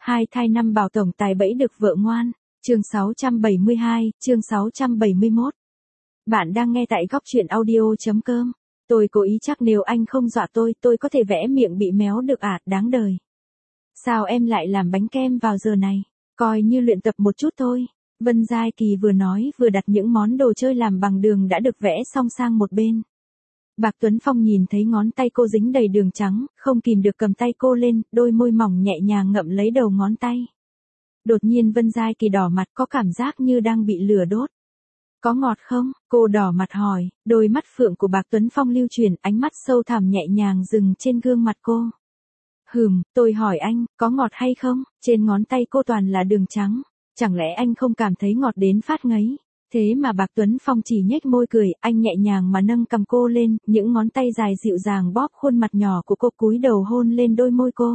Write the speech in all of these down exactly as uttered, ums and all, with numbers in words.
Hai thai năm bảo tổng tài bẫy được vợ ngoan. Chương sáu trăm bảy mươi hai, chương sáu trăm bảy mươi mốt. Bạn đang nghe tại góc truyện audio.com. Tôi cố ý chắc nếu anh không dọa tôi, tôi có thể vẽ miệng bị méo được à, đáng đời. Sao em lại làm bánh kem vào giờ này? Coi như luyện tập một chút thôi. Vân Giai Kỳ vừa nói vừa đặt những món đồ chơi làm bằng đường đã được vẽ xong sang một bên. Bạc Tuấn Phong nhìn thấy ngón tay cô dính đầy đường trắng, không kìm được cầm tay cô lên, đôi môi mỏng nhẹ nhàng ngậm lấy đầu ngón tay. Đột nhiên Vân Giai Kỳ đỏ mặt, có cảm giác như đang bị lửa đốt. Có ngọt không? Cô đỏ mặt hỏi, đôi mắt phượng của Bạc Tuấn Phong lưu chuyển, ánh mắt sâu thẳm nhẹ nhàng dừng trên gương mặt cô. Hừm, tôi hỏi anh, có ngọt hay không? Trên ngón tay cô toàn là đường trắng. Chẳng lẽ anh không cảm thấy ngọt đến phát ngấy? Thế mà Bạc Tuấn Phong chỉ nhếch môi cười, anh nhẹ nhàng mà nâng cầm cô lên, những ngón tay dài dịu dàng bóp khuôn mặt nhỏ của cô, cúi đầu hôn lên đôi môi cô.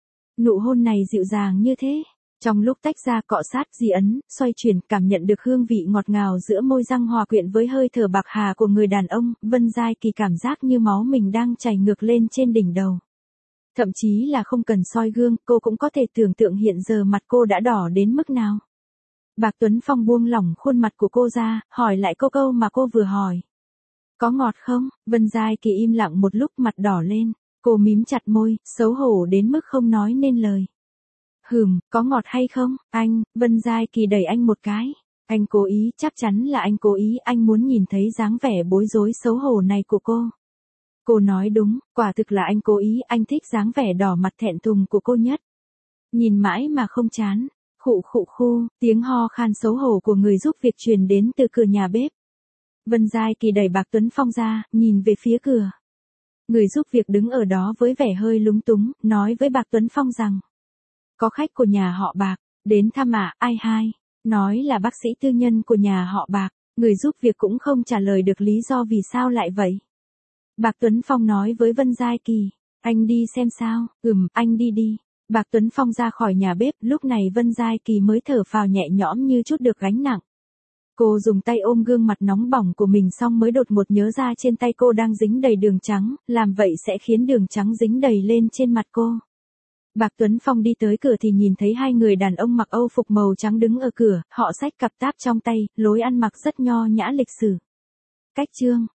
Nụ hôn này dịu dàng như thế. Trong lúc tách ra cọ sát, di ấn, xoay chuyển, cảm nhận được hương vị ngọt ngào giữa môi răng hòa quyện với hơi thở bạc hà của người đàn ông, Vân Giai Kỳ cảm giác như máu mình đang chảy ngược lên trên đỉnh đầu. Thậm chí là không cần soi gương, cô cũng có thể tưởng tượng hiện giờ mặt cô đã đỏ đến mức nào. Bạc Tuấn Phong buông lỏng khuôn mặt của cô ra, hỏi lại cô câu mà cô vừa hỏi. Có ngọt không? Vân Giai Kỳ im lặng một lúc, mặt đỏ lên. Cô mím chặt môi, xấu hổ đến mức không nói nên lời. Hừm, có ngọt hay không? Anh, Vân Giai Kỳ đẩy anh một cái. Anh cố ý, chắc chắn là anh cố ý, anh muốn nhìn thấy dáng vẻ bối rối xấu hổ này của cô. Cô nói đúng, quả thực là anh cố ý, anh thích dáng vẻ đỏ mặt thẹn thùng của cô nhất. Nhìn mãi mà không chán. Khụ khụ khu, tiếng ho khan xấu hổ của người giúp việc truyền đến từ cửa nhà bếp. Vân Giai Kỳ đẩy Bạc Tuấn Phong ra, nhìn về phía cửa. Người giúp việc đứng ở đó với vẻ hơi lúng túng, nói với Bạc Tuấn Phong rằng. Có khách của nhà họ Bạc, đến thăm à, ai hai? Nói là bác sĩ tư nhân của nhà họ Bạc, người giúp việc cũng không trả lời được lý do vì sao lại vậy. Bạc Tuấn Phong nói với Vân Giai Kỳ, anh đi xem sao, ừm, anh đi đi. Bạc Tuấn Phong ra khỏi nhà bếp, lúc này Vân Giai Kỳ mới thở phào nhẹ nhõm như chút được gánh nặng. Cô dùng tay ôm gương mặt nóng bỏng của mình xong mới đột ngột nhớ ra trên tay cô đang dính đầy đường trắng, làm vậy sẽ khiến đường trắng dính đầy lên trên mặt cô. Bạc Tuấn Phong đi tới cửa thì nhìn thấy hai người đàn ông mặc âu phục màu trắng đứng ở cửa, họ xách cặp táp trong tay, lối ăn mặc rất nho nhã lịch sự. Cách chương